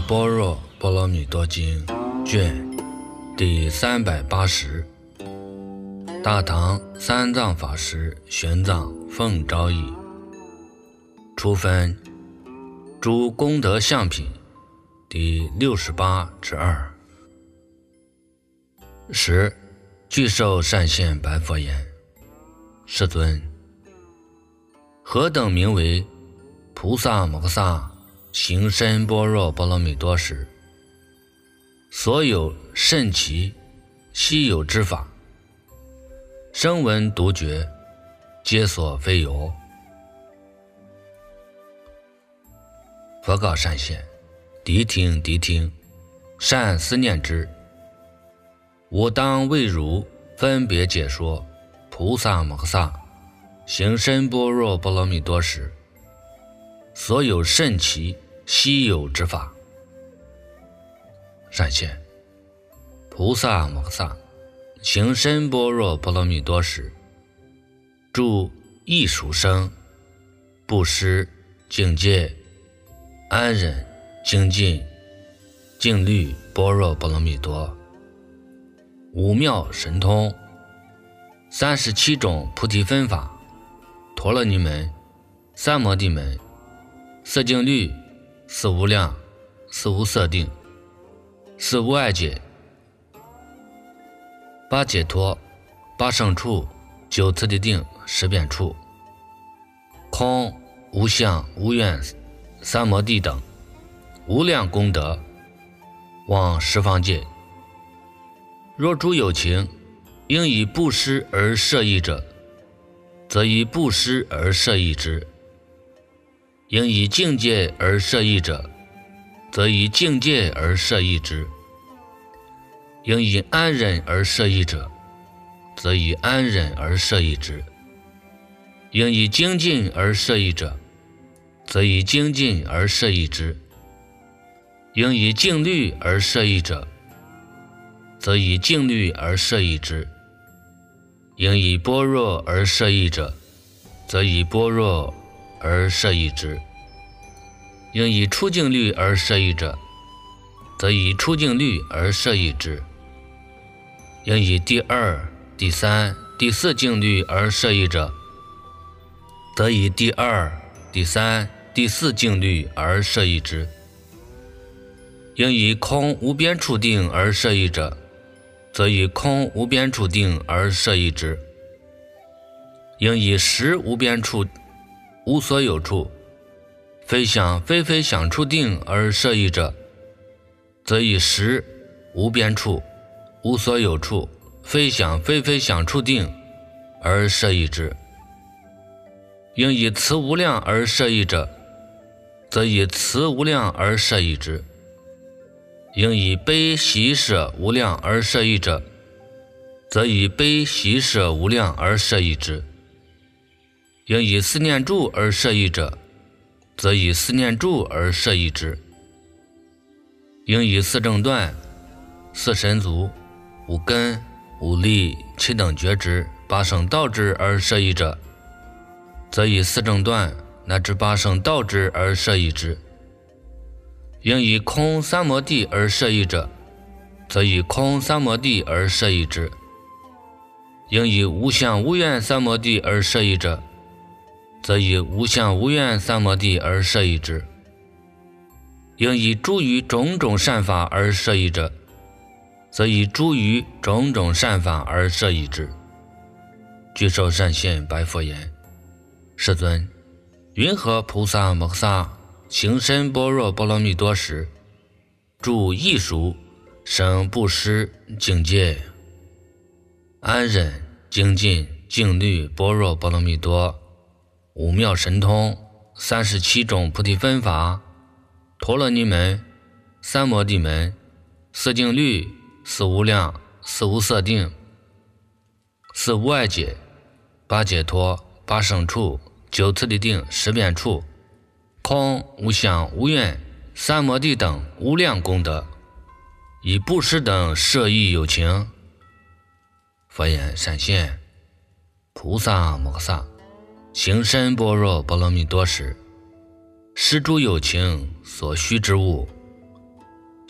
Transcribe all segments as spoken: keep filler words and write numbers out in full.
般若波罗蜜多经卷第三百八十，大唐三藏法师玄奘奉诏译，初分诸功德相品第六十八之二。十，具受善现白佛言：世尊，何等名为菩萨摩诃萨行深般若波罗蜜多时，所有甚奇稀有之法，声闻独觉，皆所非有。佛告善现：谛听谛听，善思念之。我当为汝分别解说菩萨摩诃萨行深般若波罗蜜多时，所有甚奇稀有之法。善现，菩萨摩诃萨行深般若波罗蜜多时，住异熟生、布施、境界、安忍、精进、静虑般若波罗蜜多，五妙神通，三十七种菩提分法，陀罗尼门、三摩地门、色净律、四无量、四无色定、四无碍解、八解脱、八胜处、九次第定、十遍处、空、无相、无愿、三摩地等无量功德，往十方界。若诸有情应以布施而摄益者，则以布施而摄益之；应以境界而摄益者，则以境界而摄益之；应以安忍而摄益者，则以安忍而摄益之；应以精进而摄益者，则以精进而摄益之；应以静虑而摄益者，则以静虑而摄益之；应以般若而摄益者，则以般若而摄益之；应以出净律而摄益者，则以出净律而摄益之；应以第二、第三、第四净律而摄益者，则以第二、第三、第四净律而摄益之；应以空无边处定而摄益者，则以空无边处定而摄益之；应以实无边处无所有处非想非非想处定而摄益者，则以实无边处无所有处非想非非想处定而摄益之；应以慈无量而摄益者，则以慈无量而摄益之；应以悲喜舍无量而摄益者，则以悲喜舍无量而摄益之；应以思念住而摄益者，则以思念住而摄益之；应以四正断、四神足、五根、五力、七等觉知、八圣道知而摄益者，则以四正断乃至八圣道知而摄益之；应以空三摩地而摄益者，则以空三摩地而摄益之；应以无相无愿三摩地而摄益者，则以无相无愿三摩地而摄益之；应以诸于种种善法而摄益者，则以诸于种种善法而摄益之。具受善现白佛言：世尊，云何菩萨摩诃萨行深般若波罗蜜多时，住异熟生布施、境界、安忍、精进、静虑般若波罗蜜多，五妙神通，三十七种菩提分法，陀罗尼门、三摩地门、四净律、四无量、四无色定、四无碍解、八解脱、八胜处、九次第定、十遍处、空无相无愿三摩地等无量功德，以布施等摄益有情。佛言：善现，菩萨摩诃萨行深般若波罗蜜多时，施诸有情所需之物，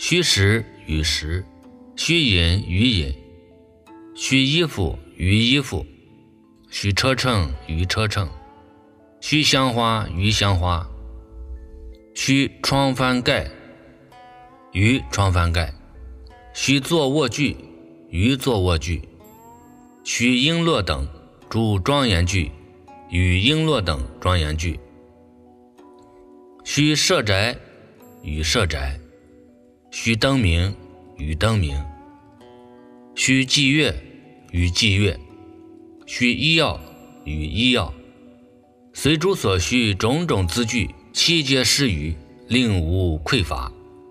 须食与食，须饮与饮，须衣服与衣服，须车乘与车乘，须香花与香花，须床幡盖与床幡盖，须坐卧具与坐卧具，须璎珞等诸庄严具与璎珞等庄严具，须设宅与设宅，须灯明与灯明，须祭乐与祭乐，须医药与医药，随诸所需种种资具，悉皆施予，令无匮乏。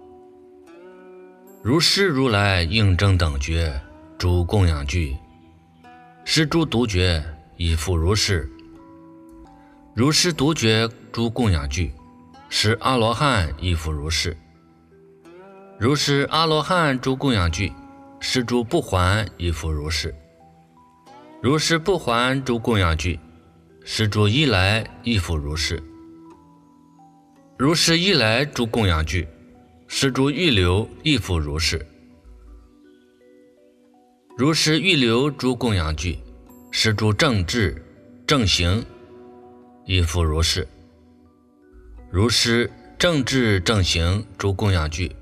如是如来应正等觉诸供养具，是诸独觉亦复如是。如是独觉诸供养具，是阿罗汉亦复如是。如是阿罗汉诸供养具，是诸不还亦复如是。如是不还诸供养具，是诸依来亦复如是。如是依来诸供养具，是诸预流亦复如是。如是预流诸供养具，是诸正智正行亦复如是。如是正智正行诸供养具，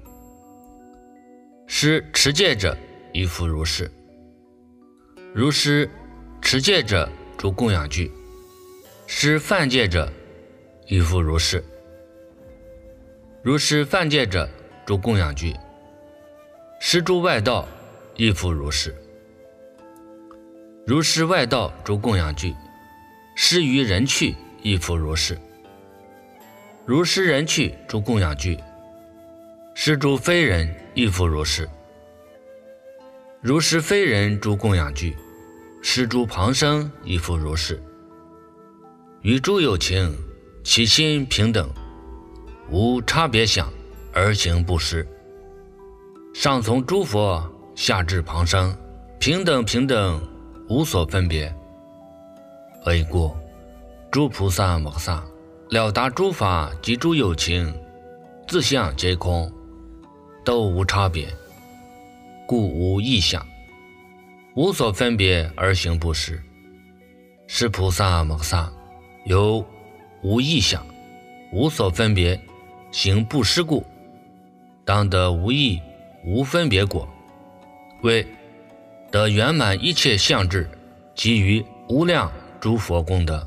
是持戒者亦复如是。如是持戒者诸供养具，是犯戒者亦复如是。如是犯戒者诸供养具，是诸外道亦复如是。如是外道诸供养具，施于人去亦复如是。如是人去诸供养具，是诸非人亦复如是。如是非人诸供养具，是诸旁生亦复如是。与诸有情，其心平等，无差别想而行布施。上从诸佛，下至旁生，平等平等，无所分别。何以故？诸菩萨摩诃萨了达诸法及诸有情，自相皆空，都无差别，故无异相，无所分别而行布施。是菩萨摩诃萨由无异相，无所分别行布施故，当得无异无分别果，为得圆满一切相智，给予无量诸佛功德。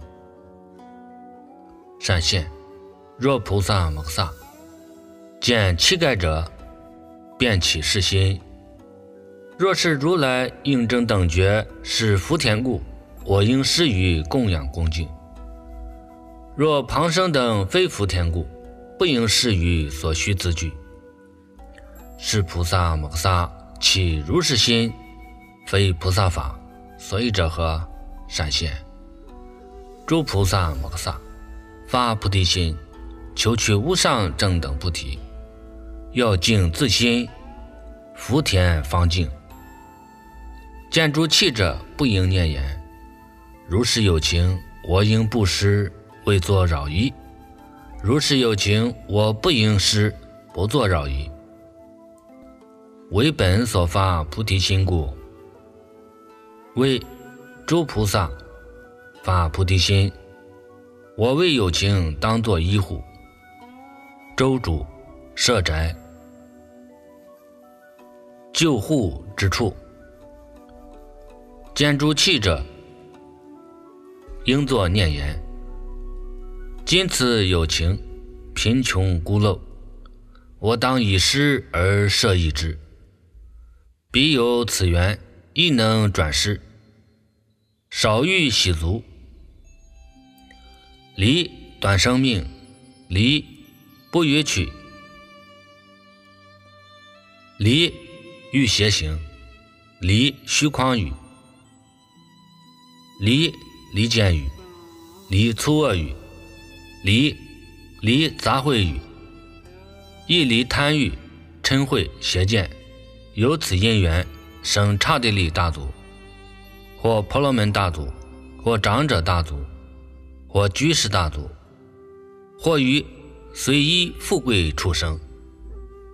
善现，若菩萨摩诃萨见乞丐者，便起是心：若是如来应正等觉是福田故，我应施予供养恭敬；若旁生等非福田故，不应施予所需资具。是菩萨摩诃萨起如是心，非菩萨法，所以者何？善现，诸菩萨摩诃萨发菩提心，求取无上正等菩提，要净自心，福田方净。见诸器者，不应念言：如是有情，我应布施，为作扰夷；如是有情，我不应施，不作扰夷。为本所发菩提心故，为诸菩萨发菩提心，我为有情当作医护，周主设宅，救护之处。见诸器者，应作念言：今此有情贫穷孤陋，我当以施而摄益之。彼有此缘，亦能转施，少欲喜足。离短生命，离不逾取，离欲邪行，离虚诳语，离离间语，离粗恶语，离离杂秽语，亦离贪欲嗔恚邪见。由此因缘，生刹帝利大族，或婆罗门大族，或长者大族，或居士大族，或于随依富贵畜生，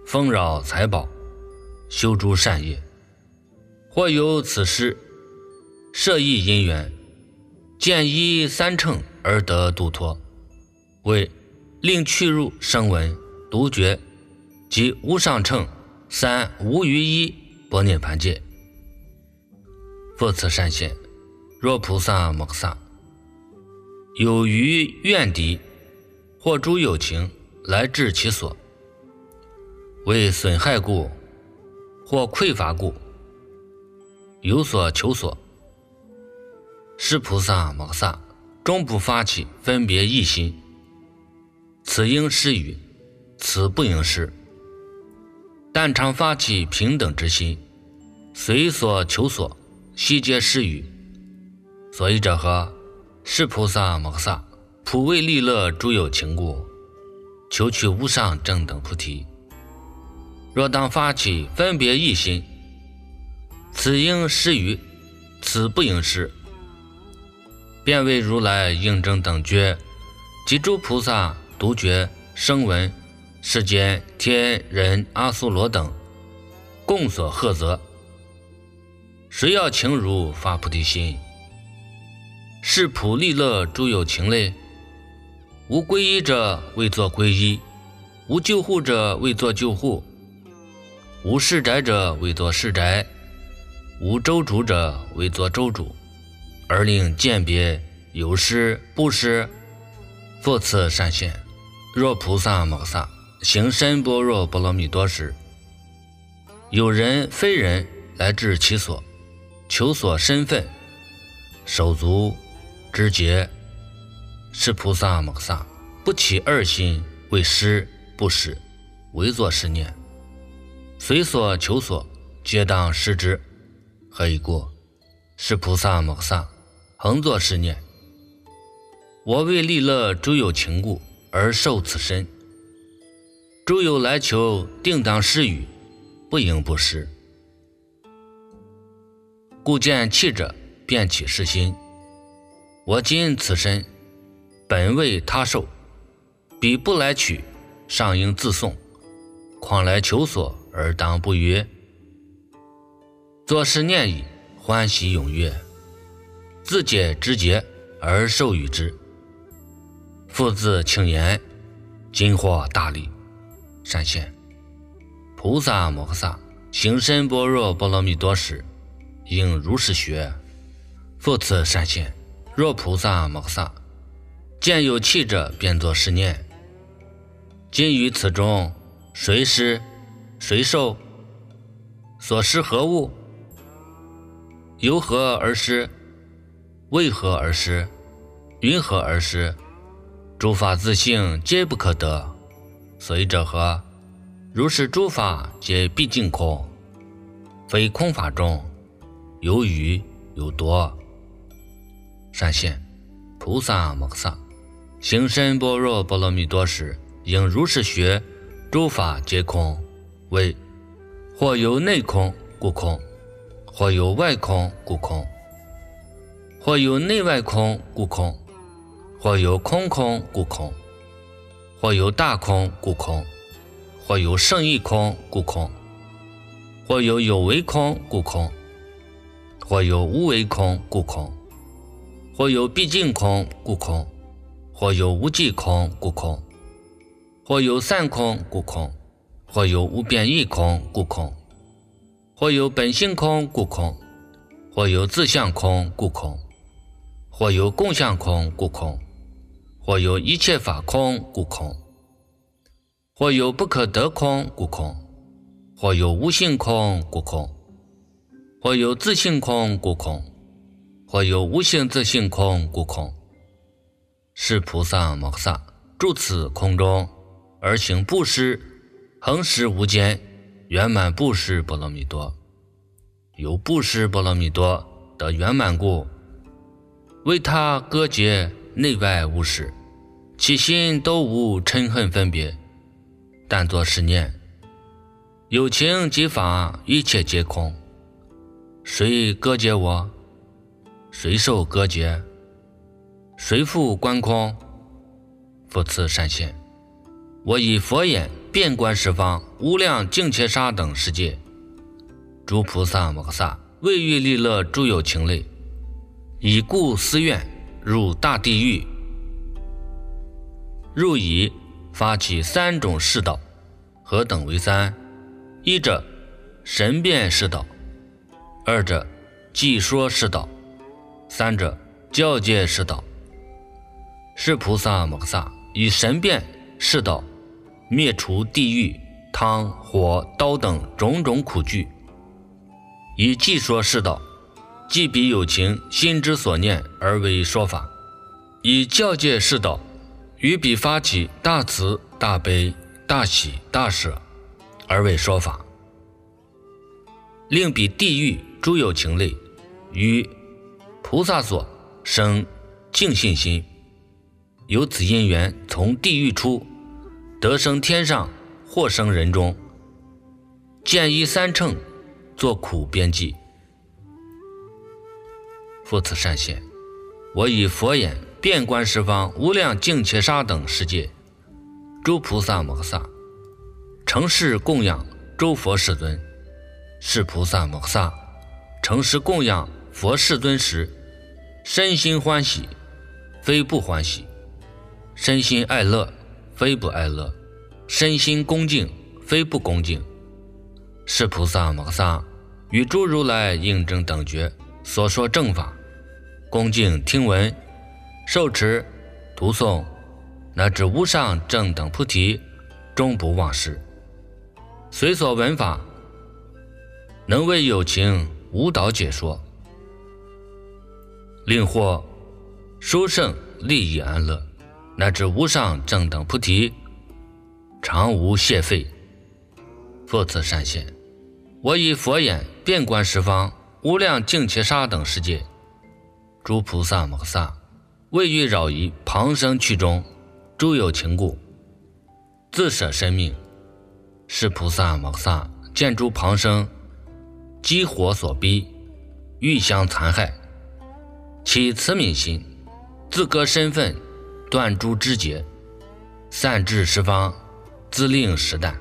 丰饶财宝，修诸善业。或有此事，设意因缘，见一三乘而得度脱，为令去入声闻、独觉及无上乘三无余一般涅盘界。复次善现，若菩萨摩诃萨有余怨敌或诸有情来至其所，为损害故或匮乏故，有所求所，是菩萨摩诃萨终不发起分别异心，此应施予，此不应施，但常发起平等之心，随所求所，悉皆施予。所以者何？是菩萨摩诃萨普为利乐诸有情故，求取无上正等菩提。若当发起分别异心，此应施予，此不应施，便为如来应正等觉及诸菩萨、独觉、声闻、世间天人阿苏罗等共所贺责。谁要情如发菩提心，是普利乐诸有情类。无皈依者为作皈依，无救护者为作救护，无施宅者为作施宅，无周主者为作周主，而令鉴别有施不施。复次善现，若菩萨摩诃萨行深般若波罗蜜多时，有人非人来至其所，求所身分、手足、肢节，是菩萨摩诃萨不起二心，为施不施，唯作是念，随所求所，皆当施之。何以故？是菩萨摩诃萨恒作是念，我为利乐诸有情故而受此身，诸有来求，定当施予，不应不施。故见弃者，便起是心。我今此身，本为他受，彼不来取，尚应自送，况来求所而当不悦？作是念已，欢喜踊跃，自解之节而受与之。复自请言，今获大利。善现，菩萨摩诃萨行深般若波罗蜜多时，应如是学。复次善现，若菩萨摩诃萨见有弃者，便作是念。今于此中，谁施？谁受？所施何物？由何而施？为何而施？云何而施？诸法自性皆不可得，所以者何？如是诸法皆毕竟空，非空法中有余有多。善现，菩萨摩诃萨行深般若波罗蜜多时，应如是学，诸法皆空，为或有内空故空，或有外空故空，或有内外空故空，或有空空故空，或有大空故空，或有胜义空故空，或有有为空故空，或有无为空故空，或有毕竟空故空，或有无际空故空，或有散空故空，或有无变异空故空，或有本性空故空，或有自相空故空，或有共相空故空，或有一切法空故空，或有不可得空故空，或有无性空故空，或有自性空故空，或有无性自性空故空。是菩萨摩诃萨住此空中，而行布施，恒时无间，圆满布施波罗蜜多。由布施波罗蜜多得圆满故，为他割截内外无事，其心都无嗔恨分别，但作是念：有情及法，一切皆空。谁割截我？谁受割截？谁复观空？复次善现， 我以佛眼遍观十方无量净切沙等世界，诸菩萨摩诃萨为欲利乐诸有情类，以故思愿入大地狱，入以发起三种世道。何等为三？一者神变世道，二者记说世道，三者教戒世道。是菩萨摩诃萨以神变世道灭除地狱、汤、火、刀等种种苦具，以记说世道记彼有情心之所念而为说法，以教戒世道于彼发起大慈大悲大喜大舍而为说法，令彼地狱诸有情类于菩萨所生净信心，由此因缘从地狱出，得生天上或生人中，见一三乘作苦边际。复此善现，我以佛眼遍观十方无量净切沙等世界，诸菩萨摩诃萨承事供养诸佛世尊。是菩萨摩诃萨承事供养佛世尊时，身心欢喜，非不欢喜；身心爱乐，非不爱乐；身心恭敬，非不恭敬。是菩萨摩诃萨与诸如来应正等觉所说正法，恭敬听闻，受持读诵，乃至无上正等菩提，终不忘失。随所闻法，能为有情无导解说，令获殊胜利益安乐，乃至无上正等菩提，常无谢废。复次善现，我以佛眼遍观十方无量净切沙等世界，诸菩萨摩诃萨为欲扰夷旁生趣中诸有情故，自舍身命。是菩萨摩诃萨见诸旁生饥火所逼，欲相残害，起慈悯心，自割身份，断诸枝节，散至十方，自令食啖。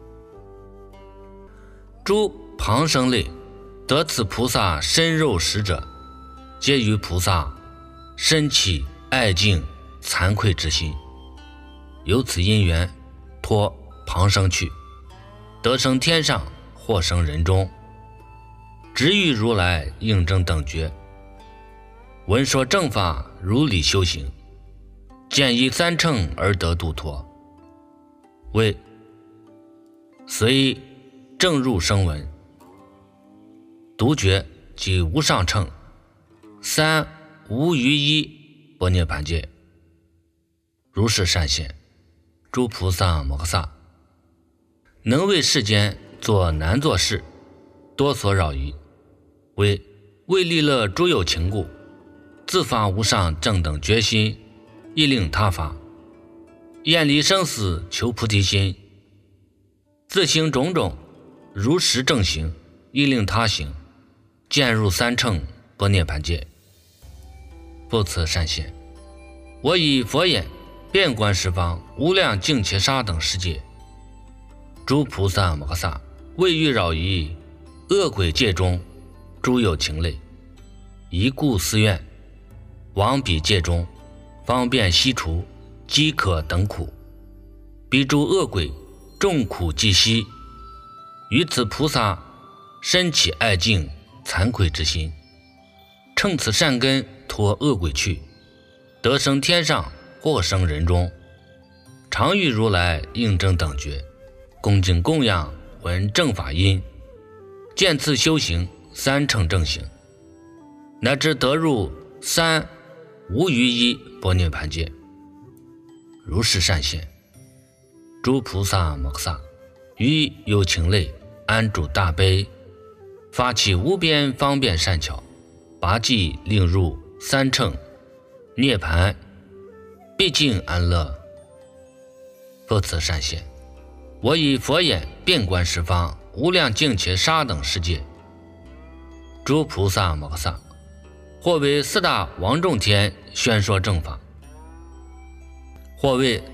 诸旁生类得此菩萨身肉食者，皆于菩萨身起爱敬惭愧之心，由此因缘托旁生去，得生天上或生人中，直遇如来应正等觉，闻说正法如理修行，见一三乘而得度脱，为随正入声闻，独觉即无上乘，三无余一般涅盘界。如是善现，诸菩萨摩诃萨能为世间做难做事，多所扰夷，为为利乐诸有情故，自发无上正等决心，亦令他发，厌离生死求菩提心，自行种种如实正行，亦令他行，渐入三乘般涅盘界。复此善现，我以佛眼遍观十方无量净切沙等世界，诸菩萨摩诃萨为欲扰夷恶鬼界中诸有情类，一故思愿往彼界中，方便悉除饥渴等苦。彼诸恶鬼众苦既息，于此菩萨身起爱敬惭愧之心，乘此善根脱恶鬼去，得生天上或生人中，常遇如来应正等觉，恭敬供养闻正法音，见次修行三乘正行，乃至得入三无余一般涅盘界。如是善现，诸菩萨摩诃萨于有情类安住大悲，发起无边方便善巧，拔济令入三乘涅盘，毕竟安乐。复此善现，我以佛眼遍观十方无量净切沙等世界，诸菩萨摩诃萨或为四大王众天宣说正法，或为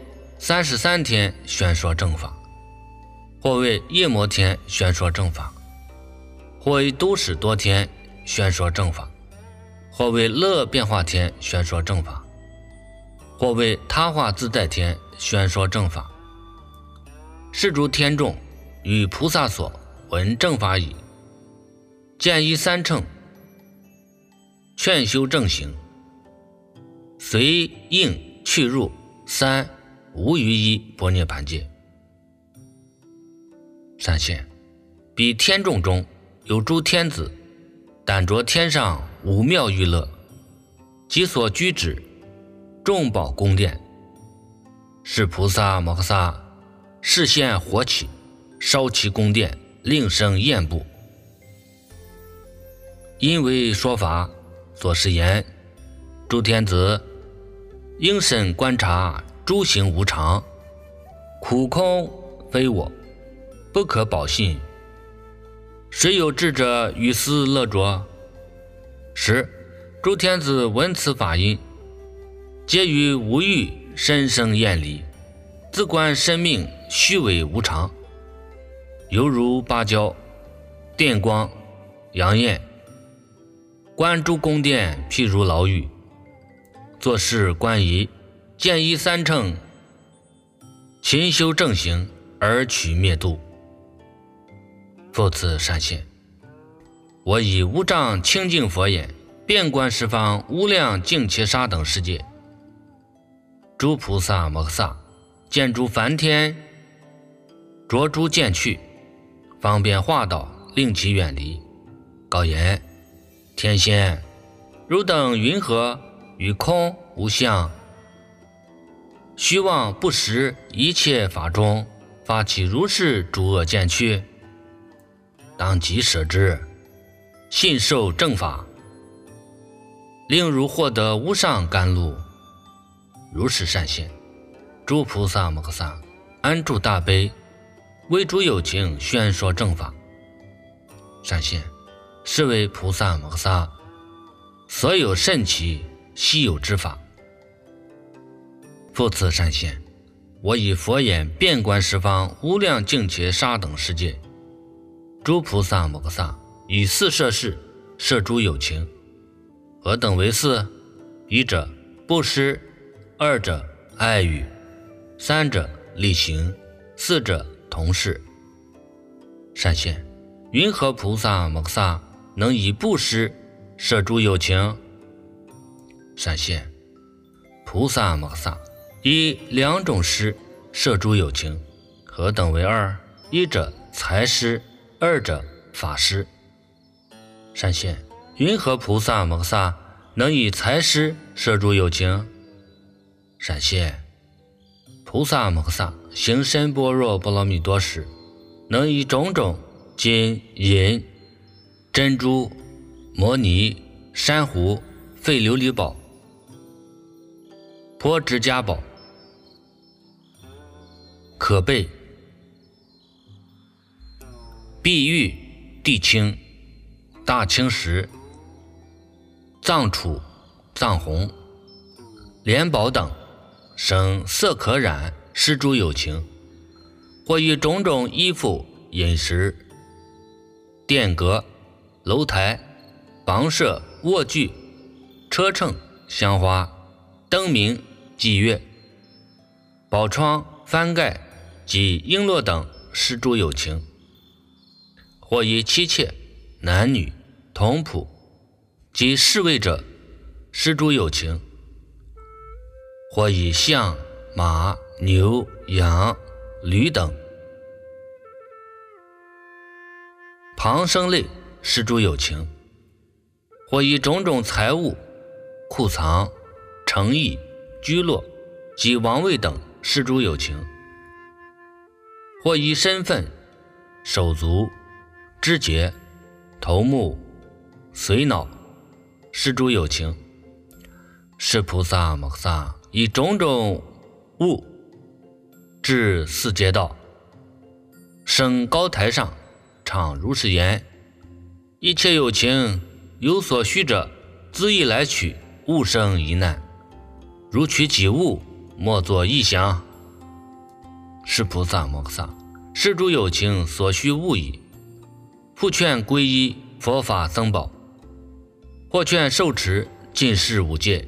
三十三天宣说正法，或为夜摩天宣说正法，或为都市多天宣说正法，或为乐变化天宣说正法，或为他化自在天宣说正法。是诸天众与菩萨所闻正法已，见一三乘，劝修正行，随应去入三无余一般涅盘界。善现，彼天众中有诸天子，但着天上五妙娱乐，其所居止众宝宫殿，是菩萨摩诃萨示现火起，烧其宫殿，令生焰怖。因为说法所示言，诸天子应审观察诸行无常，苦空非我，不可保信。谁有智者于斯乐着？十诸天子闻此法音，皆于无欲深生厌离，自观生命虚伪无常，犹如芭蕉电光阳焰，观诸宫殿譬如牢狱，作事观疑，见一三乘，勤修正行而取灭度。复次善现，我以无障清净佛眼，遍观十方无量净伽沙等世界，诸菩萨摩诃萨见诸梵天着诸见趣，方便化导，令其远离，告言：天仙，汝等云何于空无相虚妄不实一切法中发起如是诸恶见趣？当即舍之，信受正法，令汝获得无上甘露。如是善现，诸菩萨摩诃萨安住大悲，为诸有情宣说正法。善现，是为菩萨摩诃萨所有甚奇稀有之法。复次善现，我以佛眼遍观十方无量净伽沙等世界，诸菩萨摩诃萨以四摄事摄诸有情。何等为四？一者布施，二者爱语，三者力行，四者同事。善现，云何菩萨摩诃萨能以布施摄诸有情？善现，菩萨摩诃萨以两种施摄诸有情。何等为二？一者财施，二者法施。善现，云何菩萨摩诃萨能以财施摄诸有情？善现，菩萨摩诃萨行深般若波罗蜜多时，能以种种金银珍珠摩尼珊瑚废琉璃宝婆指甲宝可贝碧玉地青大青石藏楚藏红莲宝等生色可染施诸有情，或以种种衣服饮食殿阁楼台房舍卧具车乘香花灯明祭乐宝窗翻盖及璎珞等施诸有情，或以妻妾男女童仆及侍卫者施诸有情，或以象马牛羊驴等旁生类施诸有情，或以种种财物库藏诚意居落及王位等施诸有情，或以身份手足肢节头目髓脑施诸有情。是菩萨摩诃萨以种种物至四阶道，升高台上，唱如是言：一切有情有所需者，恣意来取，勿生疑难。如取己物，莫作异想。 是菩萨摩诃萨，是诸有情所需勿矣。复劝皈依佛法僧宝，或劝受持尽释五戒，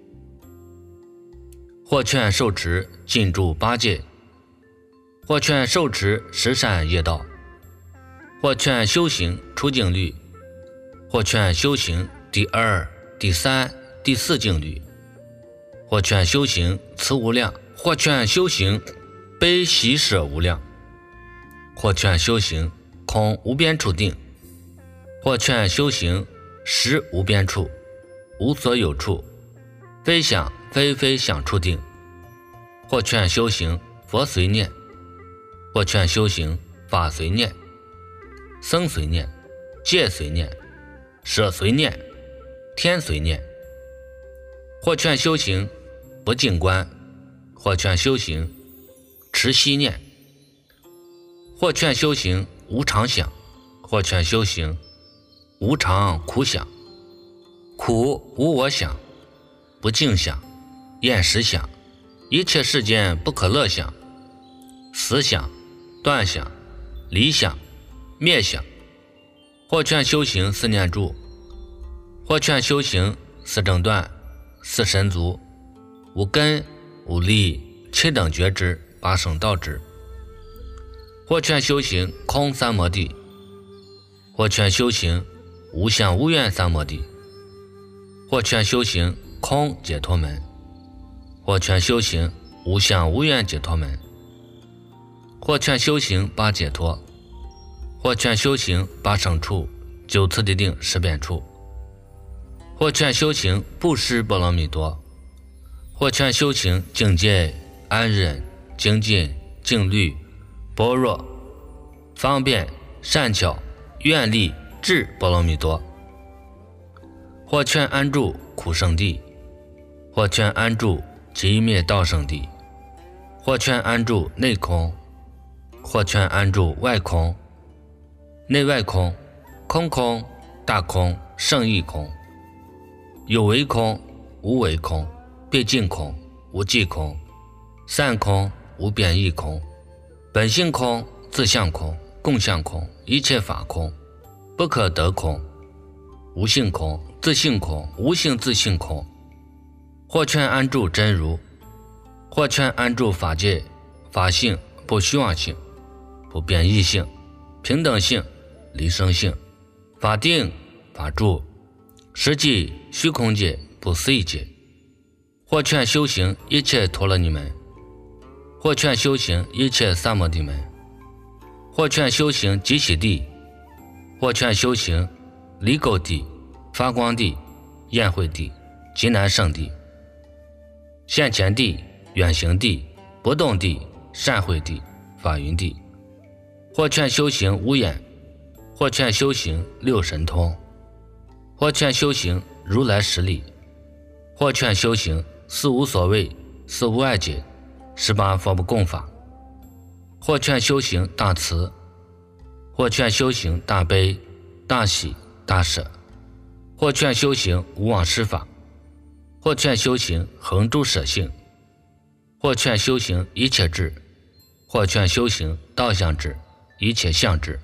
或劝受持尽住八戒，或劝受持十善业道，或劝修行出净律，或劝修行第二、第三、第四净律，或劝修行慈无量，或劝修行悲喜舍无量，或劝修行空无边处定，或劝修行实无边处，无所有处，非想非非想处定，或劝修行佛随念，或劝修行法随念，僧随念，戒随念，舍随念，天随念，或劝修行不净观，或劝修行持息念，或劝修行无常想，或劝修行无常苦想，苦无我想，不净想，厌食想，一切世间不可乐想，死想，断想，离想，灭想，或劝修行四念住，或劝修行四正断，四神足，无根无力，七等觉知，八圣道知，或劝修行空三摩地，或劝修行无相无愿三摩地，或劝修行空解脱门，或劝修行无相无愿解脱门，或劝修行八解脱，或劝修行八圣处，九次第定，十遍处，或劝修行布施波罗蜜多，或劝修行境界安忍精进静虑般若方便善巧愿力智波罗蜜多，或劝安住苦圣地，或劝安住极灭道圣地，或劝安住内空，或劝安住外空，内外空，空空大空圣义空，有为空无为空，毕竟空无际空，散空无变异空，本性空自相空共相空，一切法空不可得空，无性空自性空无性自性空，或劝安住真如，或劝安住法界法性不虚妄性不变异性平等性离生性法定法住实际虚空界不思议界，或劝修行一切陀罗尼门，或劝修行一切三摩地门，或劝修行极喜地，或劝修行离垢地发光地宴会地极难胜地现前地远行地不动地善会地法云地，或劝修行无眼，或劝修行六神通，或劝修行如来实力，或劝修行四无所谓四无碍解十八佛不共法，或劝修行大慈，或劝修行大悲大喜大舍，或劝修行无妄施法，或劝修行恒诸舍性，或劝修行一切智，或劝修行道相智一切相智，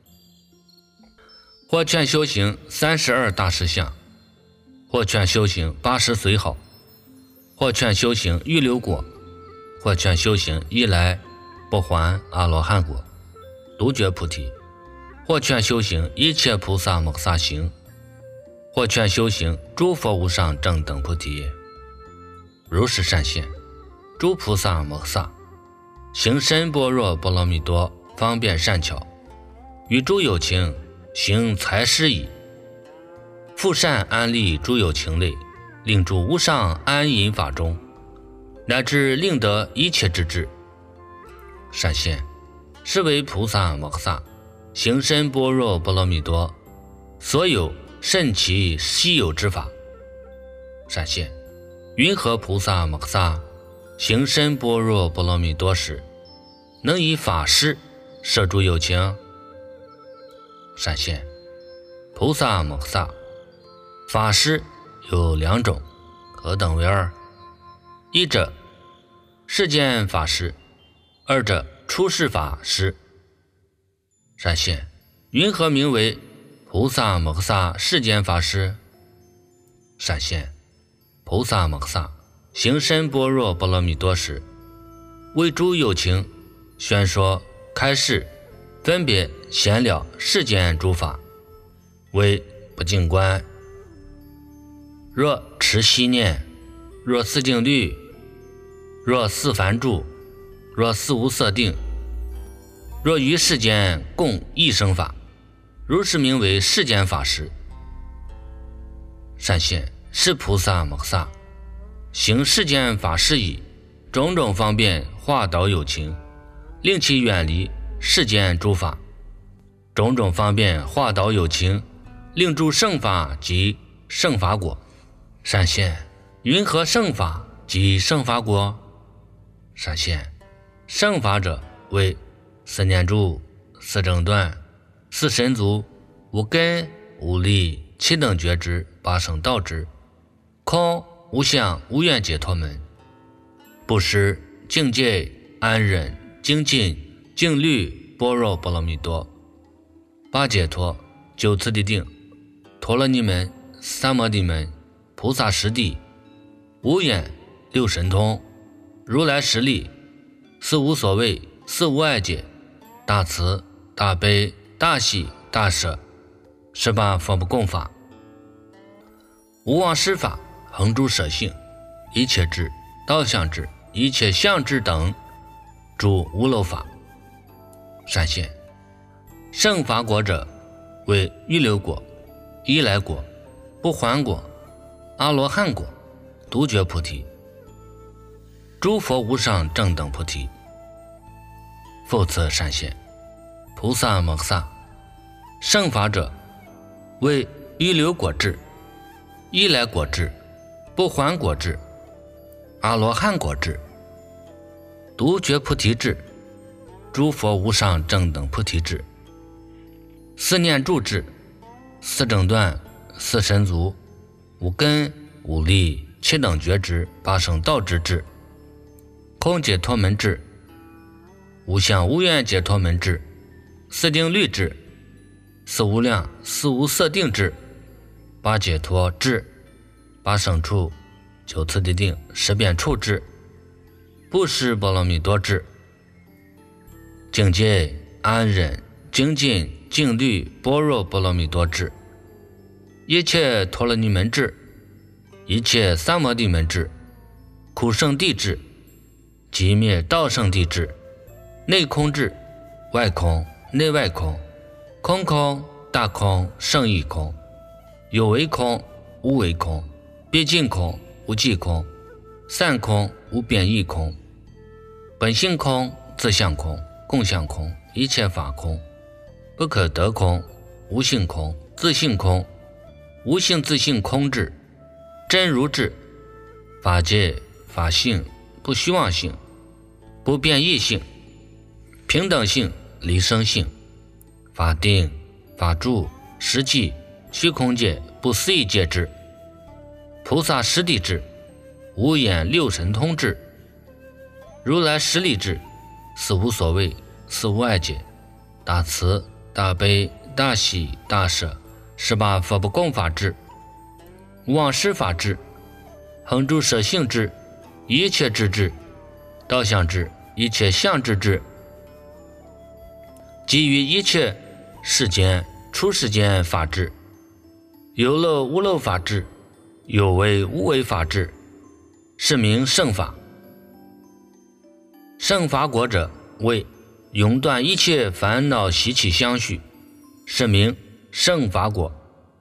或劝修行三十二大实相，或劝修行八十随好，或劝修行预流果，或劝修行一来不还阿罗汉果独觉菩提，或劝修行一切菩萨摩诃萨行，或劝修行诸佛无上正等菩提。如是善现，诸菩萨摩诃萨行深般若波罗蜜多方便善巧，与诸有情行财施矣。复善安利诸有情类，令诸无上安隐法中，乃至令得一切之智。善现，是为菩萨摩诃萨行深般若波罗蜜多所有甚其稀有之法。善现，云何菩萨摩诃萨行深般若波罗蜜多时，能以法施摄诸有情？善现，菩萨摩诃萨法施有两种，何等为二？一者世间法施， 二者出世法师。闪现，云何名为菩萨摩诃萨世间法师？闪现，菩萨摩诃萨行深般若波罗蜜多时，为诸有情宣说开示，分别显了世间诸法，为不净观。若持息念，若四定律，若四梵住，若四无色定，若于世间共一生法，如是名为世间法师。闪现，是菩萨摩诃萨行世间法事以种种方便化导有情，令其远离世间诸法，种种方便化导有情，令诸圣法及圣法果。闪现，云何圣法及圣法果？闪现，圣法者为四念住、四正断、四神足、五根、五力、七等觉知、八圣道支、空、无相、无愿解脱门、布施、境界、安忍、精进、静虑、般若波罗蜜多、八解脱、九次第定、陀罗尼门、三摩地门、菩萨十地、无眼、六神通、如来十力、四无所谓、四无碍解、大慈、大悲、大喜、大舍、十八佛不共法、无妄施法、恒诸舍性、一切智、道相智、一切相智等诸无漏法。闪现，圣法果者为预流果、依来果、不还果、阿罗汉果、独觉菩提、诸佛无上正等菩提。复次闪现，菩萨摩诃萨圣法者为预流果智、依来果智、不还果智、阿罗汉果智、独觉菩提智、诸佛无上正等菩提智、四念住智、四正断、四神足、五根、五力、七等觉知、八圣道支智、空解脱门智、无相无愿解脱门智、四定律智、四无量、四无色定智、八解脱智、八圣处、九次第定、十遍处智、布施波罗蜜多智、境界、安忍、精进、静虑、般若波罗蜜多智、一切陀罗尼门智、一切三摩地门智、苦圣地智、极灭道圣地智、内空智、外空、内外空、空空、大空、圣义空、有为空、无为空、毕竟空、无际空、散空、无变异空、本性空、自相空、共相空、一切法空、不可得空、无性空、自性空、无性自性空智、真如智、法界、法性、不虚妄性、不变异性、平等性、离生性、法定、法住、实际、虚空界、不思议界智、菩萨十地智、无眼六神通智、如来十力智、四无所谓、四无碍解、大慈、大悲、大喜、大舍、十八佛不共法智、无妄施法智、恒诸舍性智、一切智智、道相智、一切相智智，基于一切世间出世间法智，有漏无漏法智，有为无为法智，是名圣法。圣法果者为永断一切烦恼习气相续，是名圣法果。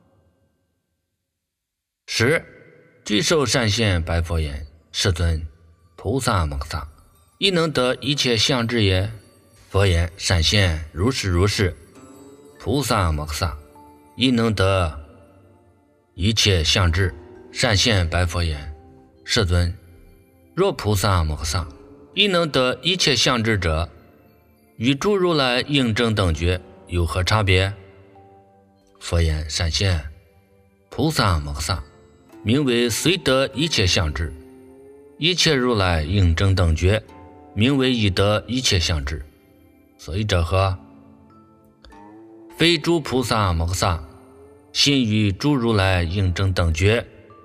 十，具受善现白佛言：世尊，菩萨摩诃萨亦能得一切相智耶？佛言：闪现，如是如是。菩萨摩诃萨亦能得一切相智。闪现白佛言：世尊，若菩萨摩诃萨亦能得一切相智者，与诸如来应正等觉有何差别？佛言：闪现，菩萨摩诃萨名为虽得一切相智，一切如来应正等觉名为以得一切相智。所以者何？非诸菩萨摩诃萨心与诸如来应正等觉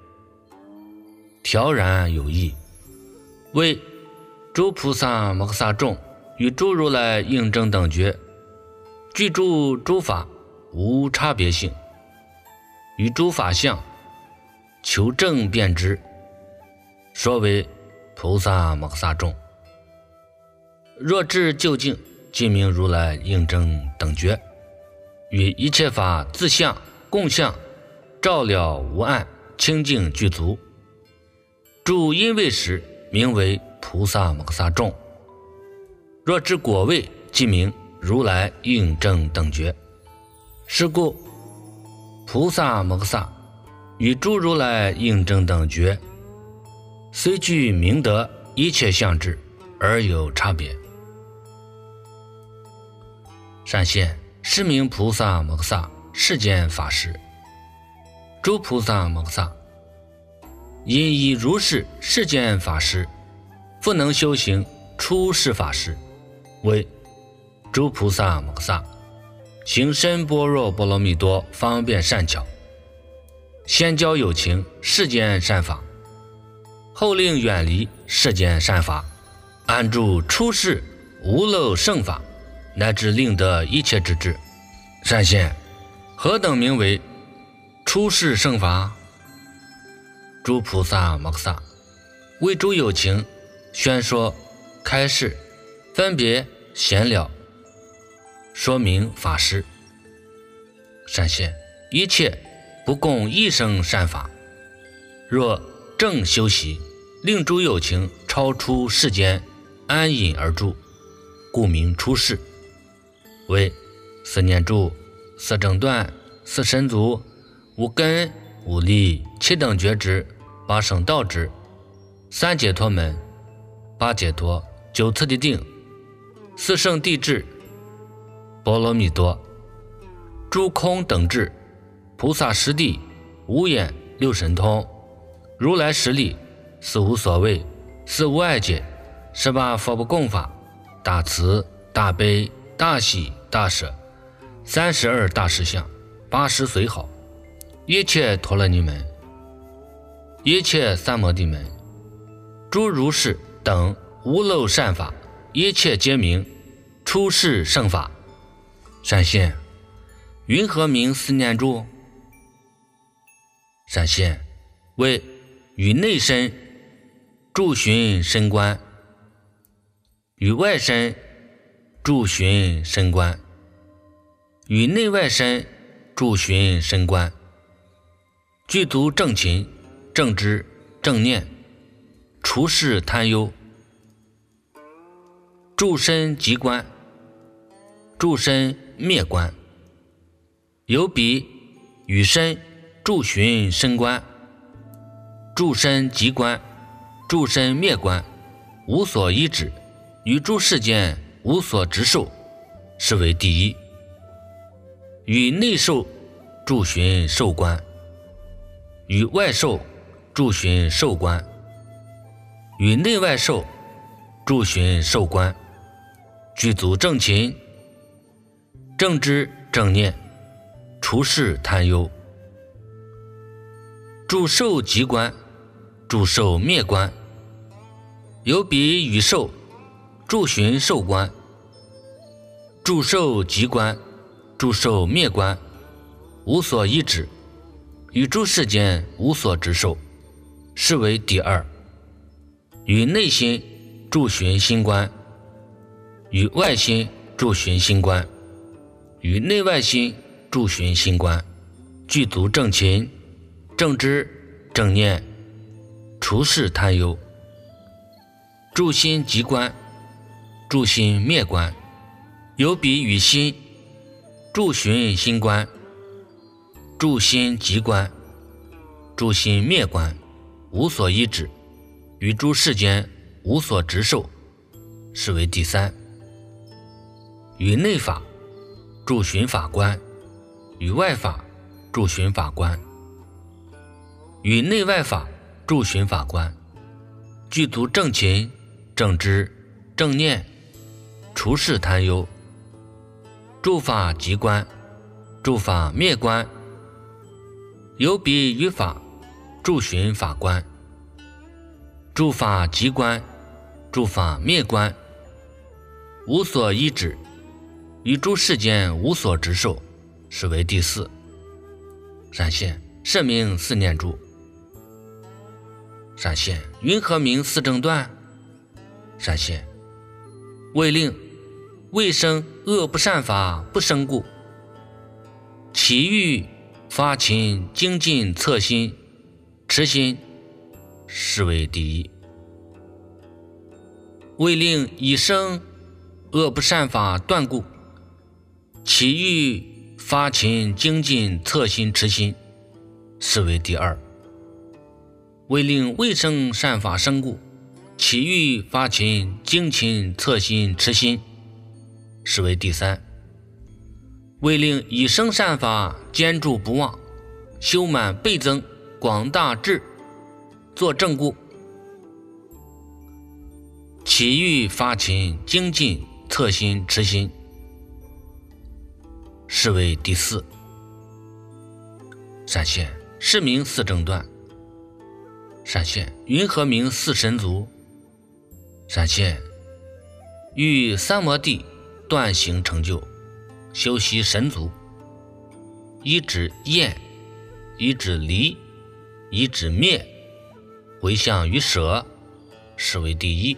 调然有异，为诸菩萨摩诃萨众与诸如来应正等觉具诸诸法无差别性，与诸法相求证辩之，说为菩萨摩诃萨众。若至究竟，即名如来应正等觉，与一切法自相共相，照了无碍，清净具足。诸因位时，名为菩萨摩诃萨众。若至果位，即名如来应正等觉。是故菩萨摩诃萨与诸如来应正等觉，虽具明德一切相智，而有差别。善现，是名菩萨摩诃萨世间法师。诸菩萨摩诃萨因以如是世间法师，复能修行出世法师，为诸菩萨摩诃萨行深般若波罗蜜多方便善巧，先教有情世间善法，后令远离世间善法，安住出世无漏圣法，乃至令得一切之智。善现，何等名为出世圣法？诸菩萨摩诃萨为诸有情宣说开示，分别显了说明法师。善现，一切不共一生善法，若正修习，令诸有情超出世间，安隐而住，故名出世。为四念住、四正断、四神足、五根、五力、七等觉支、八圣道支、三解脱门、八解脱、九次第定、四圣谛智、波罗蜜多、诸空等智、菩萨十地、五眼、六神通、如来十力、四无所谓、四无碍解、十八佛不共法、大慈、大悲、大喜、大舍、三十二大士相、八十随好、一切陀罗尼门、一切三摩地门、诸如是等无漏善法，一切皆名出世圣法。善现，云何名四念住？善现，为与内身驻寻身观，与外身驻寻身观，与内外身驻寻身观，具足正勤、正知、正念，除世贪忧，驻身即观，驻身灭观，有彼与身驻寻身观，驻身即观，驻身灭观，无所依止，与诸世间无所执受，是为第一。与内受驻寻受观，与外受驻寻受观，与内外受驻寻受观，具足正勤、正知、正念，除世贪忧，驻受即观，驻受灭观，有彼与受驻寻受观，驻受即观，驻受灭观，无所依止，与诸世间无所执受，是为第二。与内心驻寻心观，与外心驻寻心观，与内外心驻寻心观，具足正勤、正知、正念，除世贪忧，驻心即观，驻心灭观，有彼与心驻寻心观，驻心即观，驻心灭观，无所依止，与诸世间无所执受，是为第三。与内法驻寻法观，与外法驻寻法观，与内外法驻寻法观，具足正勤、正知、 正念，除世贪忧，诸法即观，诸法灭观，有彼于法，助寻法观，诸法即观，诸法灭观，无所依止，于诸世间无所执受，是为第四。闪现是名四念住。闪现云何名四正断？闪现为令未生恶不善法不生故，其欲发勤精进测心持心，是为第一。为令已生恶不善法断故，其欲发勤精进测心持心，是为第二。为令未生善法生故，其欲发勤精勤测心持心，是为第三。为令已生善法坚住不忘，修满倍增广大智，作正故，其欲发勤精进测心持心，是为第四。闪现是名四正断。闪现云何名四神足？闪现欲三摩地断行成就，修习神足，一指厌，一指离，一指灭，回向于舍，是为第一。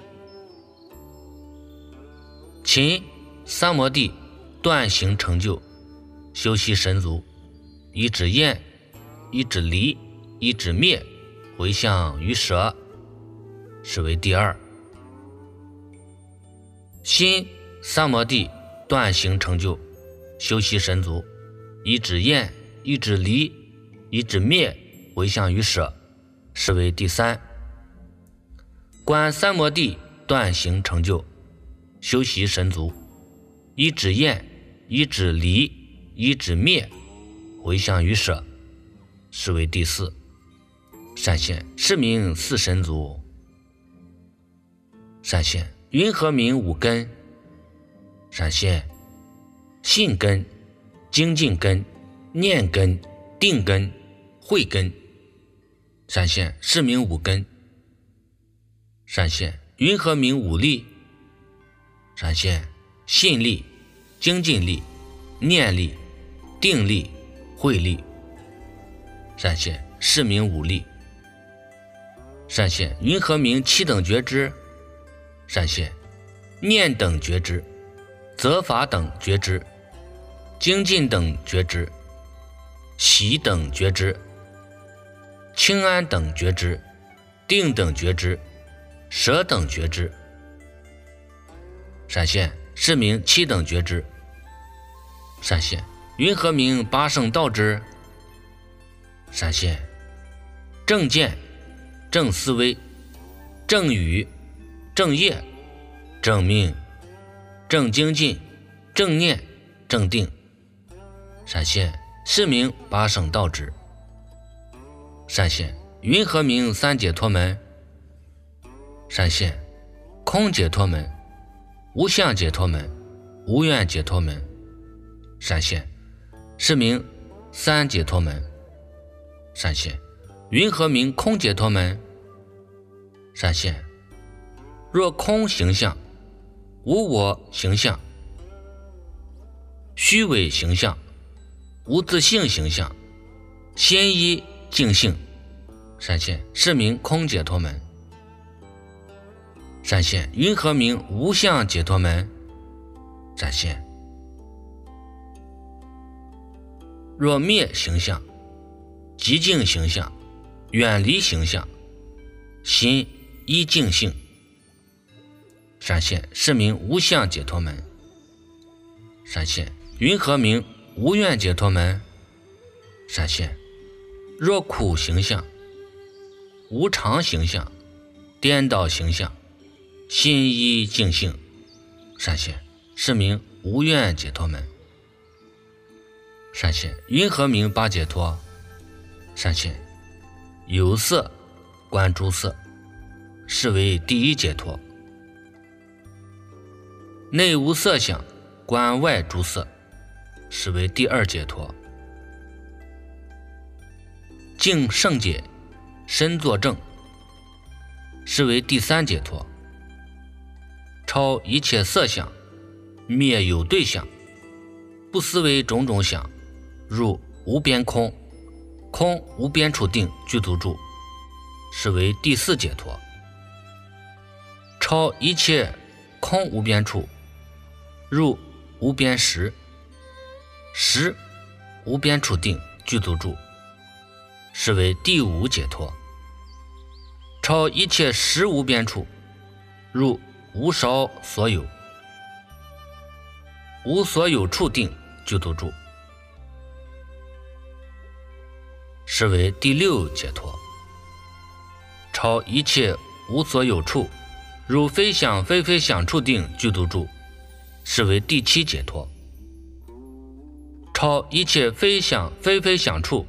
勤三摩地断行成就，修习神足，一指厌，一指离，一指灭，回向于舍，是为第二。心三摩地断行成就，修习神足，一指厌，一指离，一指灭，回向于舍，是为第三。观三摩地断行成就，修习神足，一指厌，一指离，一指灭，回向于舍，是为第四。闪现是名四神足。闪现云何名五根？闪现信根、精进根、念根、定根、慧根。闪现是名五根。闪现云何名五力？闪现信力、精进力、念力、定力、慧力。闪现是名五力。闪现云何名七等觉知？闪现念等觉知，责法等觉知，精进等觉知，喜等觉知，清安等觉知，定等觉知，舍等觉知。闪现是名七等觉知。闪现云何名八圣道知？闪现正见、正思维、正语、正业、正命、正精进、正念、正定。闪现是名八圣道知。闪现云何名三解脱门？闪现空解脱门、无相解脱门、无愿解脱门。闪现是名三解脱门。闪现云何名空解脱门？闪现若空形象、无我形象、虚伪形象、无自性形象、先依净性。闪现是名空解脱门。闪现云何名无相解脱门？闪现若灭形象、极静形象、远离形象、心依净性。闪现是名无相解脱门。闪现云何名无愿解脱门？闪现若苦形象、无常形象、颠倒形象、心依净性。闪现是名无愿解脱门。闪现云何名八解脱？闪现有色观诸色，是为第一解脱。 内无色相，观外诸色，是为第二解脱。净圣解，身作正，是为第三解脱。超一切色相，灭有对相，不思维种种相，入无边空，空无边处定具足住，是为第四解脱。超一切空无边处，入无边识，识无边处定具足住，是为第五解脱。超一切识无边处，入无少所有，无所有处定具足住，是为第六解脱。超一切无所有处，如非想非非想处定具足住，是为第七解脱。超一切非想非非想处，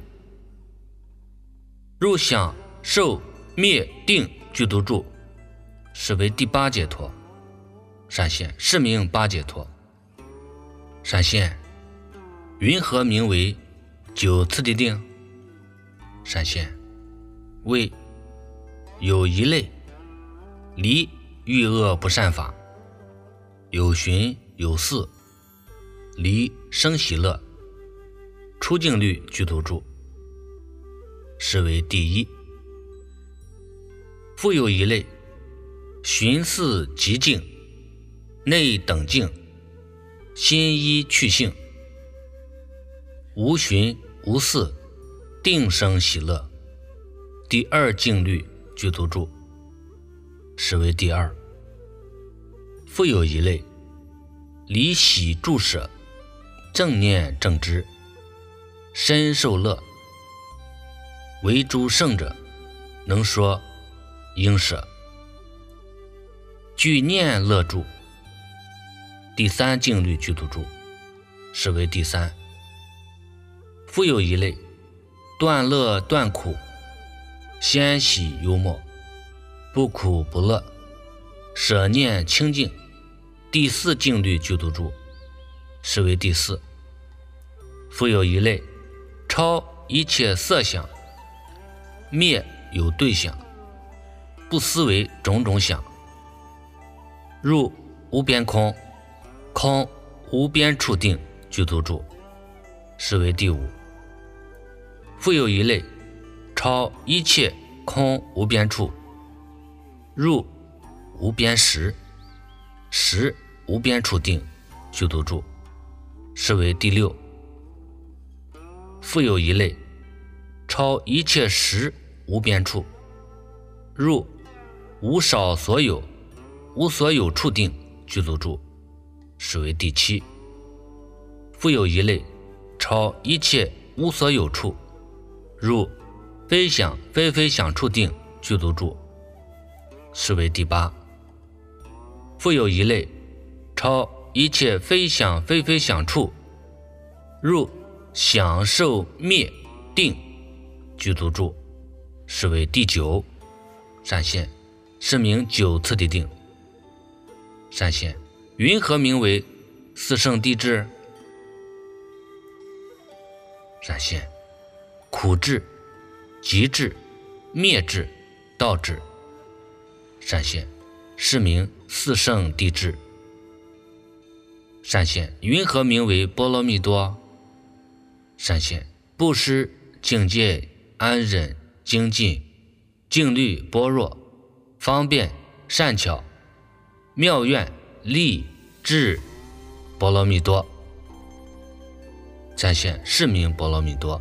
入想受灭定具足住，是为第八解脱。闪现，是名八解脱。闪现，云何名为九次第定？闪现，为有一类离欲恶不善法，有寻有似，离生喜乐，出境律具足住，是为第一。复有一类寻似极境，内等境，心依去性，无寻无似，定生喜乐，第二境律具足住，是为第二。复有一类离喜住舍，正念正知，身受乐，为诸圣者能说应舍，具念乐住，第三境律具足住，是为第三。复有一类断乐断苦，先喜幽默，不苦不乐，舍念清净，第四境律具足住，是为第四。复有一类超一切色相，灭有对相，不思维种种想，入无边空，空无边处定具足住，是为第五。复有一类超一切空无边处，入无边识，识无边处定具足住，是为第六。复有一类超一切识无边处，入无少所有，无所有处定具足住，是为第七。复有一类超一切无所有处，入非想非非想处定具足住，是为第八。复有一类超一切非想非非想处，入享受灭定具足住，是为第九。闪现，是名九次第定。闪现，云何名为四圣谛智？闪现，苦智、极智、灭智、道智。闪现，是名四圣谛智。闪现，云何名为波罗蜜多？闪现，布施、境界、安忍、精进、静虑、般若、方便、善巧、妙愿、力、智、波罗蜜多。闪现，是名波罗蜜多。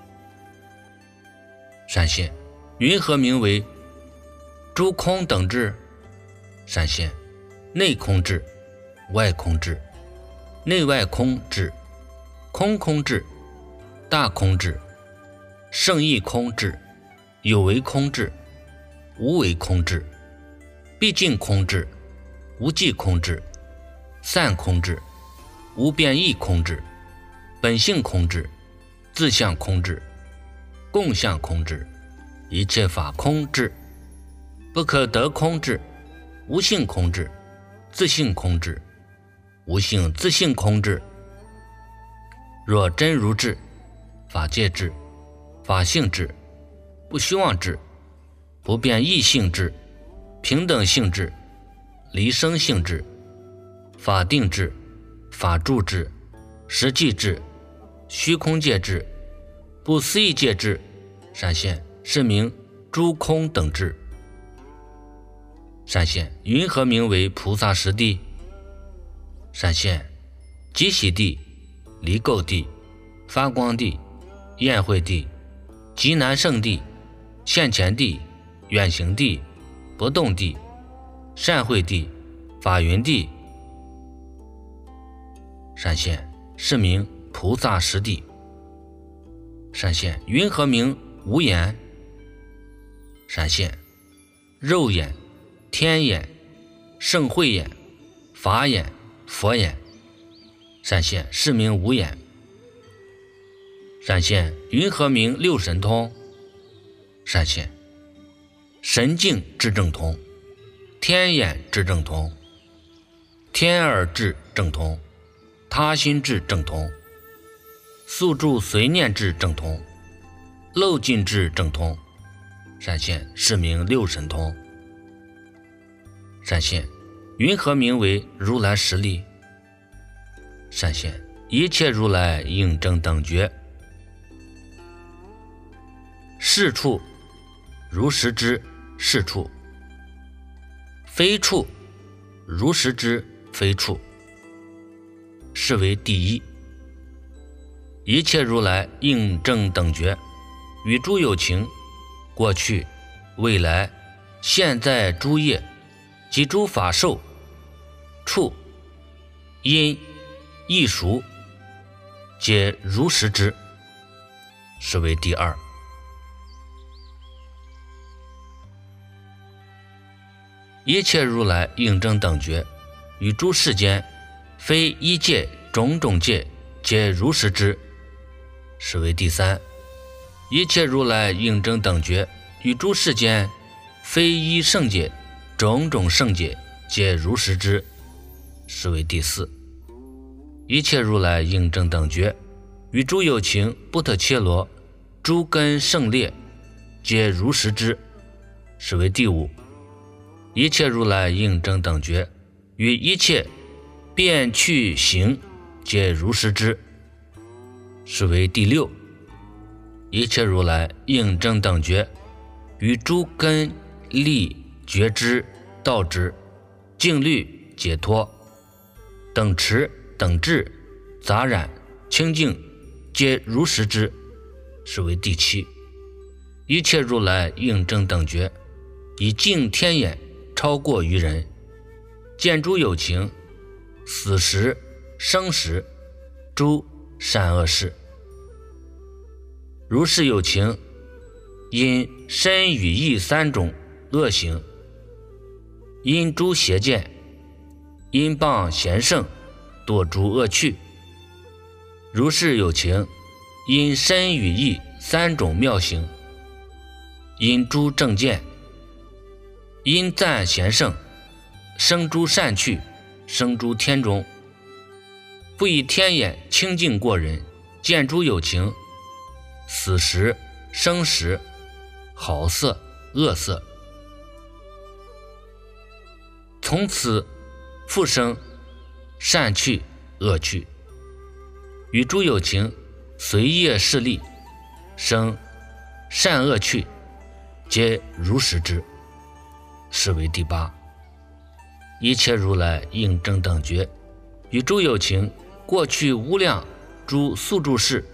闪现，云何名为诸空等智？闪现，内空智、外空智、内外空智、空空智、大空智、圣义空智、有为空智、无为空智、毕竟空智、无际空智、散空智、无变异空智、本性空智、自相空智、共相空智、一切法空智、不可得空智、无性空智、自性空智、 无性自性空智。若真如智、法界智、法性智、不虚妄智、不变异性智、平等性智、离生性智、法定智、法住智、实际智、虚空界智、不思议界智闪现，是名诸空等智。闪现云何名为菩萨实地？闪现极喜地、离垢地、发光地、宴会地、极难胜地、现前地、远行地、不动地、善会地、法云地。闪现是名菩萨实地。闪现云何名无眼？闪现肉眼、天眼、圣慧眼、法眼、佛眼。闪现是名无眼。闪现云何名六神通？闪现神境智正通、天眼智正通、天耳智正通、他心智正通、宿住随念智正通、漏尽智正通。闪现是名六神通。闪现云何名为如来实力？闪现一切如来应正等觉。是处如实知是处，非处如实知非处，是为第一。一切如来应正等觉，与诸有情、过去、未来、现在诸业及诸法寿、处、因、异熟，皆如实知，是为第二。一切如来应正等觉，与诸世间非一界种种界皆如实知，是为第三。一切如来应正等觉，与诸世间非一圣界种种圣界皆如实知，是为第四。一切如来应正等觉，与诸有情不特切罗诸根胜劣皆如实知，是为第五。一切如来应正等觉，与一切变去行皆如实知，是为第六。一切如来应正等觉，与诸根利觉知道知净律解脱等持等智杂染清净皆如实知，是为第七。一切如来应正等觉，以净天眼超过于人，见诸有情死时生时诸善恶事。如是有情，因身语意三种恶行，因诸邪见，因谤贤圣，堕诸恶趣。如是有情，因身语意三种妙行，因诸正见，因赞贤圣，生诸善趣，生诸天中。不以天眼清净过人，见诸有情死时生时好色恶色，从此复生善趣恶趣。与诸有情随业势力生善恶趣，皆如实知，是为第八。一切如来应正等觉，与诸有情过去无量诸宿住事，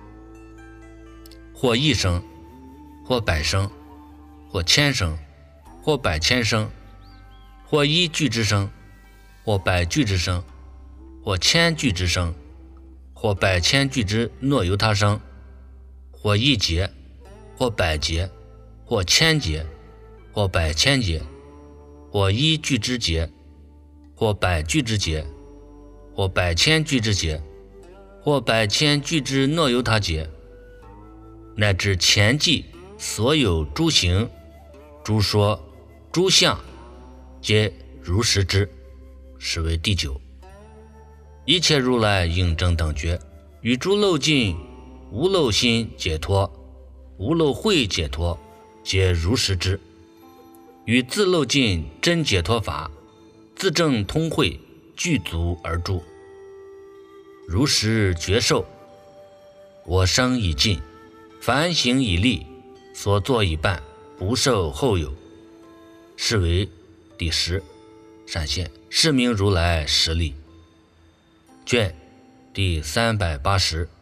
或一生，或百生，或千生，或百千生，或一具之生，或百具之生，或千具之生，或百千具之诺由他生，或一劫，或百劫，或千劫，或百千劫，或一具之劫，或百具之劫，或百千具之劫，或百千具之诺由他劫，乃至前记所有诸行、诸说、诸相，皆如实知，是为第九。 一切如来应正等觉，与诸漏尽、无漏心解脱、无漏慧解脱，皆如实知。与自漏尽真解脱法，自证通慧，具足而住。如实觉受，我生已尽，凡行已立，所作已办，不受后有。是为第十闪现，是名如来实力。卷第三百八十。